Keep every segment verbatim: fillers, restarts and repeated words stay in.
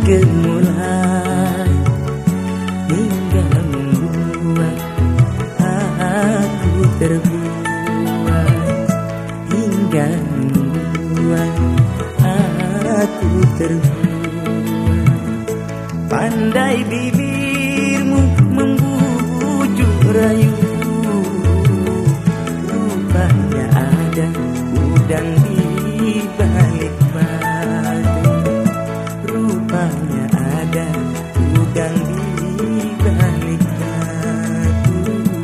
gemulai hingga membuat aku terbuai, hingga membuat aku terbuai. Pandai bibirmu membujuk rayu, rupanya ada udang di balik batu, rupanya ada udang di balik batu.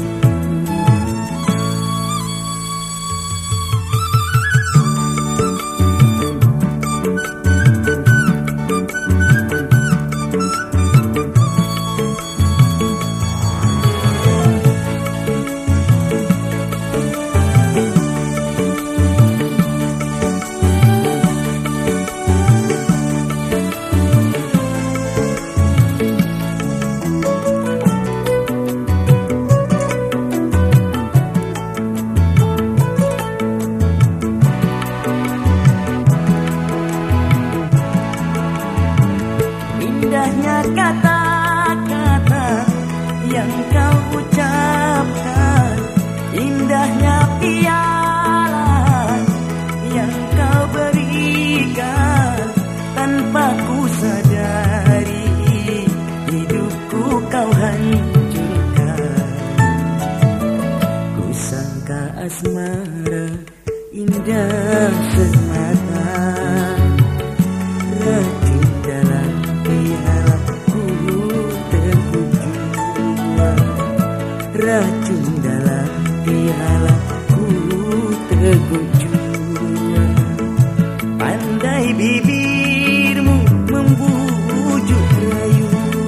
Indahnya kata-kata yang kau ucapkan, indahnya piala yang kau berikan, tanpa ku sadari hidupku kau hancurkan. Ku sangka asmara indah semata, racun dalam pialaku terbujuan, racun dalam pialaku terbujuan. Pandai bibirmu membujuk rayu,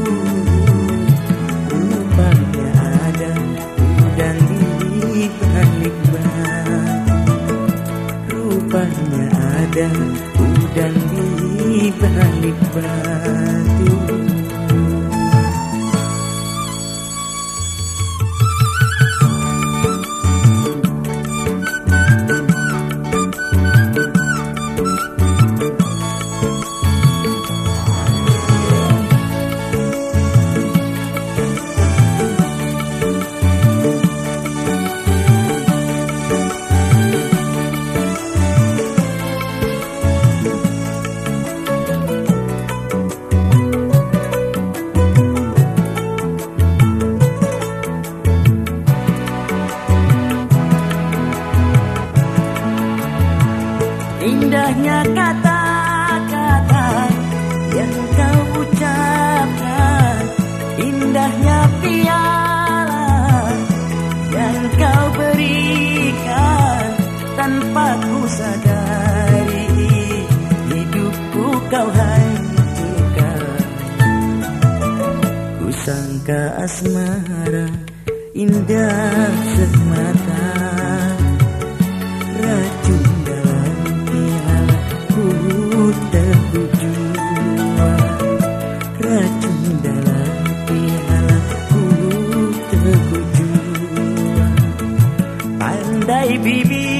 rupanya ada udang di balik batu, rupanya ada udang di balik batu. Indahnya kata-kata yang kau ucapkan, indahnya piala yang kau berikan, tanpa ku sadari hidupku kau hancurkan. Ku sangka asmara indah semata, racun terbujuan, racun dalam pialaku terbujuan. Pandai bibir